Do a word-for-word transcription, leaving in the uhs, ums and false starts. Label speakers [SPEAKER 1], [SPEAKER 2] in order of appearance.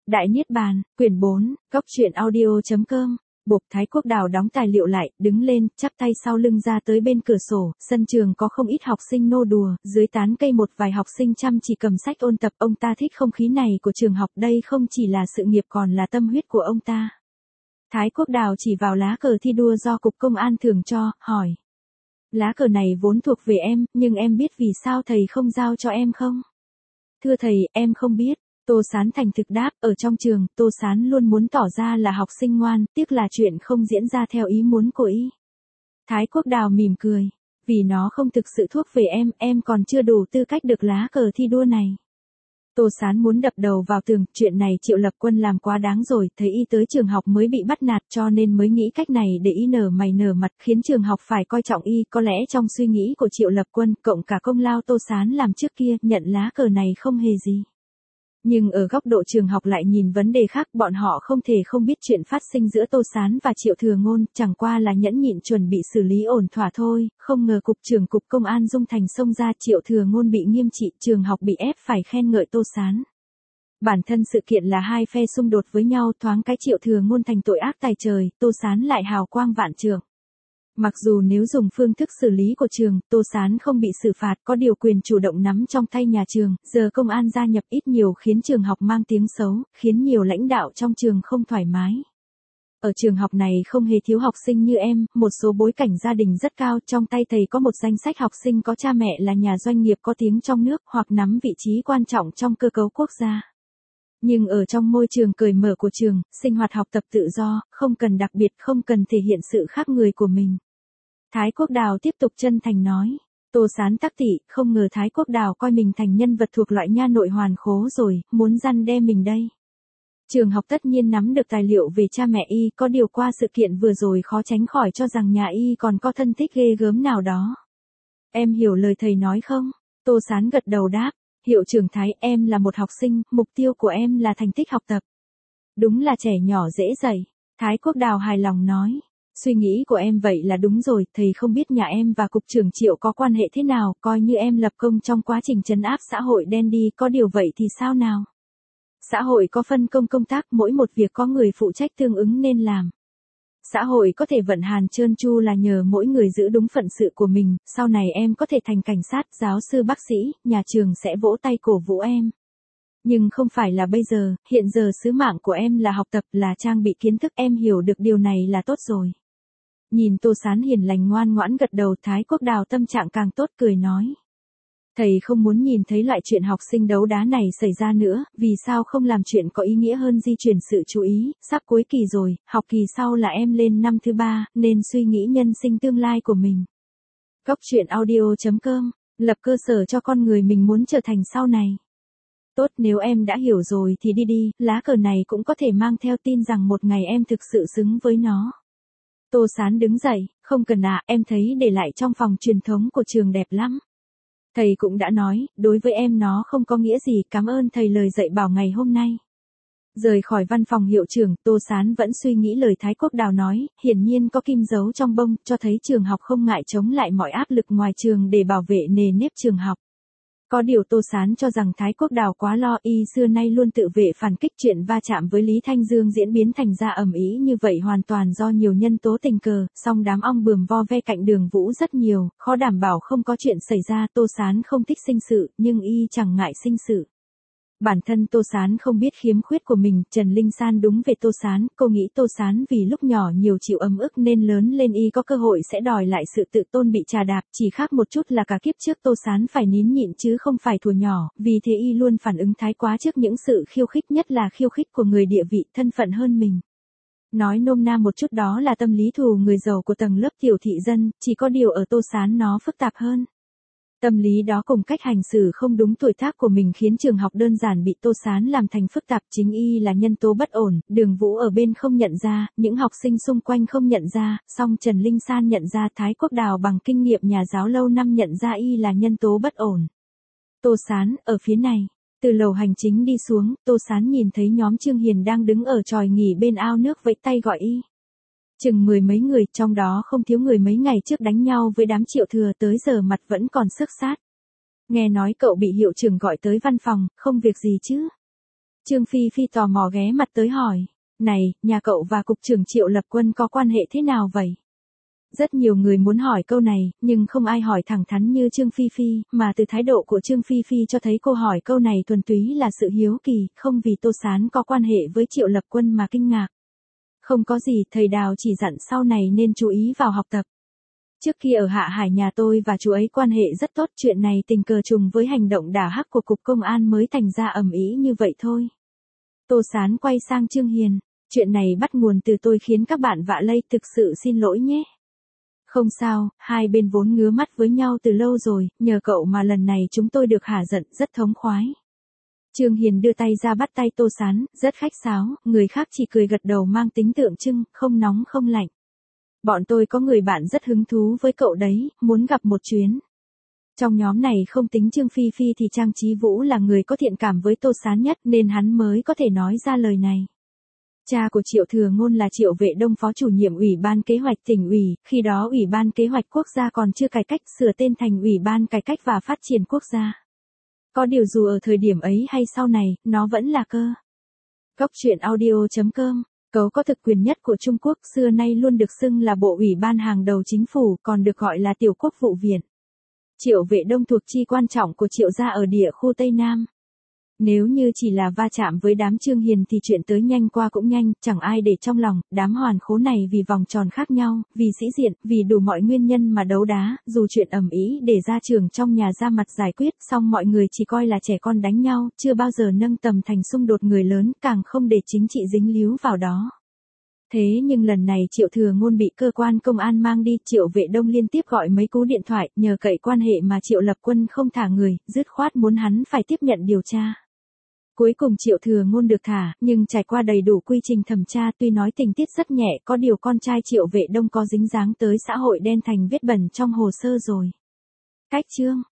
[SPEAKER 1] Đại Niết Bàn, quyển bốn, góc truyện audio.com. Buộc Thái Quốc Đào đóng tài liệu lại, đứng lên, chắp tay sau lưng ra tới bên cửa sổ, sân trường có không ít học sinh nô đùa, dưới tán cây một vài học sinh chăm chỉ cầm sách ôn tập, ông ta thích không khí này của trường học, đây không chỉ là sự nghiệp còn là tâm huyết của ông ta. Thái Quốc Đào chỉ vào lá cờ thi đua do Cục Công an thưởng cho, hỏi. Lá cờ này vốn thuộc về em, nhưng em biết vì sao thầy không giao cho em không? Thưa thầy, em không biết. Tô Sán thành thực đáp, ở trong trường, Tô Sán luôn muốn tỏ ra là học sinh ngoan, tiếc là chuyện không diễn ra theo ý muốn của y. Thái Quốc Đào mỉm cười, vì nó không thực sự thuộc về em, em còn chưa đủ tư cách được lá cờ thi đua này. Tô Sán muốn đập đầu vào tường, chuyện này Triệu Lập Quân làm quá đáng rồi, thấy y tới trường học mới bị bắt nạt cho nên mới nghĩ cách này để y nở mày nở mặt, khiến trường học phải coi trọng y, có lẽ trong suy nghĩ của Triệu Lập Quân, cộng cả công lao Tô Sán làm trước kia, nhận lá cờ này không hề gì. Nhưng ở góc độ trường học lại nhìn vấn đề khác, bọn họ không thể không biết chuyện phát sinh giữa Tô Sán và Triệu Thừa Ngôn, chẳng qua là nhẫn nhịn chuẩn bị xử lý ổn thỏa thôi, không ngờ cục trưởng cục công an Dung Thành xông ra, Triệu Thừa Ngôn bị nghiêm trị, trường học bị ép phải khen ngợi Tô Sán. Bản thân sự kiện là hai phe xung đột với nhau, thoáng cái Triệu Thừa Ngôn thành tội ác tày trời, Tô Sán lại hào quang vạn trượng. Mặc dù nếu dùng phương thức xử lý của trường, Tô Sán không bị xử phạt, có điều quyền chủ động nắm trong tay nhà trường, giờ công an gia nhập ít nhiều khiến trường học mang tiếng xấu, khiến nhiều lãnh đạo trong trường không thoải mái. Ở trường học này không hề thiếu học sinh như em, một số bối cảnh gia đình rất cao, trong tay thầy có một danh sách học sinh có cha mẹ là nhà doanh nghiệp có tiếng trong nước hoặc nắm vị trí quan trọng trong cơ cấu quốc gia. Nhưng ở trong môi trường cởi mở của trường, sinh hoạt học tập tự do, không cần đặc biệt, không cần thể hiện sự khác người của mình. Thái Quốc Đào tiếp tục chân thành nói. Tô Sán tắc tị, không ngờ Thái Quốc Đào coi mình thành nhân vật thuộc loại nha nội hoàn khố rồi, muốn răn đe mình đây. Trường học tất nhiên nắm được tài liệu về cha mẹ y, có điều qua sự kiện vừa rồi khó tránh khỏi cho rằng nhà y còn có thân thích ghê gớm nào đó. Em hiểu lời thầy nói không? Tô Sán gật đầu đáp, hiệu trưởng Thái, em là một học sinh, mục tiêu của em là thành tích học tập. Đúng là trẻ nhỏ dễ dạy. Thái Quốc Đào hài lòng nói. Suy nghĩ của em vậy là đúng rồi, thầy không biết nhà em và cục trưởng Triệu có quan hệ thế nào, coi như em lập công trong quá trình trấn áp xã hội đen đi, có điều vậy thì sao nào? Xã hội có phân công công tác, mỗi một việc có người phụ trách tương ứng nên làm. Xã hội có thể vận hành trơn tru là nhờ mỗi người giữ đúng phận sự của mình, sau này em có thể thành cảnh sát, giáo sư bác sĩ, nhà trường sẽ vỗ tay cổ vũ em. Nhưng không phải là bây giờ, hiện giờ sứ mạng của em là học tập, là trang bị kiến thức, em hiểu được điều này là tốt rồi. Nhìn Tô Sán hiền lành ngoan ngoãn gật đầu, Thái Quốc Đào tâm trạng càng tốt, cười nói. Thầy không muốn nhìn thấy loại chuyện học sinh đấu đá này xảy ra nữa, vì sao không làm chuyện có ý nghĩa hơn di chuyển sự chú ý, sắp cuối kỳ rồi, học kỳ sau là em lên năm thứ ba, nên suy nghĩ nhân sinh tương lai của mình. Góc truyện audio.com, lập cơ sở cho con người mình muốn trở thành sau này. Tốt, nếu em đã hiểu rồi thì đi đi, lá cờ này cũng có thể mang theo tin rằng một ngày em thực sự xứng với nó. Tô Sán đứng dậy, không cần ạ, à, em thấy để lại trong phòng truyền thống của trường đẹp lắm. Thầy cũng đã nói, đối với em nó không có nghĩa gì, cảm ơn thầy lời dạy bảo ngày hôm nay. Rời khỏi văn phòng hiệu trưởng, Tô Sán vẫn suy nghĩ lời Thái Quốc Đào nói, hiển nhiên có kim giấu trong bông, cho thấy trường học không ngại chống lại mọi áp lực ngoài trường để bảo vệ nề nếp trường học. Có điều Tô Sán cho rằng Thái Quốc Đào quá lo, y xưa nay luôn tự vệ phản kích, chuyện va chạm với Lý Thanh Dương diễn biến thành ra ầm ĩ như vậy hoàn toàn do nhiều nhân tố tình cờ, song đám ong bướm vo ve cạnh Đường Vũ rất nhiều, khó đảm bảo không có chuyện xảy ra. Tô Sán không thích sinh sự, nhưng y chẳng ngại sinh sự. Bản thân Tô Sán không biết khiếm khuyết của mình, Trần Linh San đúng về Tô Sán, cô nghĩ Tô Sán vì lúc nhỏ nhiều chịu ấm ức nên lớn lên y có cơ hội sẽ đòi lại sự tự tôn bị trà đạp, chỉ khác một chút là cả kiếp trước Tô Sán phải nín nhịn chứ không phải thuở nhỏ, vì thế y luôn phản ứng thái quá trước những sự khiêu khích, nhất là khiêu khích của người địa vị, thân phận hơn mình. Nói nôm na một chút đó là tâm lý thù người giàu của tầng lớp tiểu thị dân, chỉ có điều ở Tô Sán nó phức tạp hơn. Tâm lý đó cùng cách hành xử không đúng tuổi tác của mình khiến trường học đơn giản bị Tô Sán làm thành phức tạp, chính y là nhân tố bất ổn, Đường Vũ ở bên không nhận ra, những học sinh xung quanh không nhận ra, song Trần Linh San nhận ra, Thái Quốc Đào bằng kinh nghiệm nhà giáo lâu năm nhận ra y là nhân tố bất ổn. Tô Sán, ở phía này, từ lầu hành chính đi xuống, Tô Sán nhìn thấy nhóm Trương Hiền đang đứng ở chòi nghỉ bên ao nước vẫy tay gọi y. Chừng mười mấy người, trong đó không thiếu người mấy ngày trước đánh nhau với đám Triệu Thừa, tới giờ mặt vẫn còn xước sát. Nghe nói cậu bị hiệu trưởng gọi tới văn phòng, không việc gì chứ? Trương Phi Phi tò mò ghé mặt tới hỏi. Này, nhà cậu và cục trưởng Triệu Lập Quân có quan hệ thế nào vậy? Rất nhiều người muốn hỏi câu này, nhưng không ai hỏi thẳng thắn như Trương Phi Phi, mà từ thái độ của Trương Phi Phi cho thấy cô hỏi câu này thuần túy là sự hiếu kỳ, không vì Tô Sán có quan hệ với Triệu Lập Quân mà kinh ngạc. Không có gì, thầy Đào chỉ dặn sau này nên chú ý vào học tập. Trước khi ở Hạ Hải nhà tôi và chú ấy quan hệ rất tốt, chuyện này tình cờ trùng với hành động đả hắc của Cục Công an mới thành ra ầm ĩ như vậy thôi. Tô Sán quay sang Trương Hiền, chuyện này bắt nguồn từ tôi khiến các bạn vạ lây, thực sự xin lỗi nhé. Không sao, hai bên vốn ngứa mắt với nhau từ lâu rồi, nhờ cậu mà lần này chúng tôi được hả giận, rất thống khoái. Trương Hiền đưa tay ra bắt tay Tô Sán, rất khách sáo, người khác chỉ cười gật đầu mang tính tượng trưng, không nóng không lạnh. Bọn tôi có người bạn rất hứng thú với cậu đấy, muốn gặp một chuyến. Trong nhóm này không tính Trương Phi Phi thì Trang Chí Vũ là người có thiện cảm với Tô Sán nhất nên hắn mới có thể nói ra lời này. Cha của Triệu Thừa Ngôn là Triệu Vệ Đông, phó chủ nhiệm Ủy ban Kế hoạch tỉnh ủy, khi đó Ủy ban Kế hoạch Quốc gia còn chưa cải cách, sửa tên thành Ủy ban Cải cách và Phát triển Quốc gia. Có điều dù ở thời điểm ấy hay sau này, nó vẫn là cơ. Góc truyện audio chấm com, cấu có thực quyền nhất của Trung Quốc, xưa nay luôn được xưng là bộ ủy ban hàng đầu chính phủ, còn được gọi là Tiểu Quốc vụ viện. Triệu Vệ Đông thuộc chi quan trọng của Triệu gia ở địa khu Tây Nam. Nếu như chỉ là va chạm với đám Trương Hiền thì chuyện tới nhanh qua cũng nhanh, chẳng ai để trong lòng, đám hoàn khố này vì vòng tròn khác nhau, vì sĩ diện, vì đủ mọi nguyên nhân mà đấu đá, dù chuyện ầm ĩ để ra trường trong nhà ra mặt giải quyết, xong mọi người chỉ coi là trẻ con đánh nhau, chưa bao giờ nâng tầm thành xung đột người lớn, càng không để chính trị dính líu vào đó. Thế nhưng lần này Triệu Thừa Ngôn bị cơ quan công an mang đi, Triệu Vệ Đông liên tiếp gọi mấy cú điện thoại, nhờ cậy quan hệ mà Triệu Lập Quân không thả người, dứt khoát muốn hắn phải tiếp nhận điều tra. Cuối cùng Triệu Thừa Ngôn được thả, nhưng trải qua đầy đủ quy trình thẩm tra, tuy nói tình tiết rất nhẹ, có điều con trai Triệu Vệ Đông có dính dáng tới xã hội đen thành vết bẩn trong hồ sơ rồi. Cách chương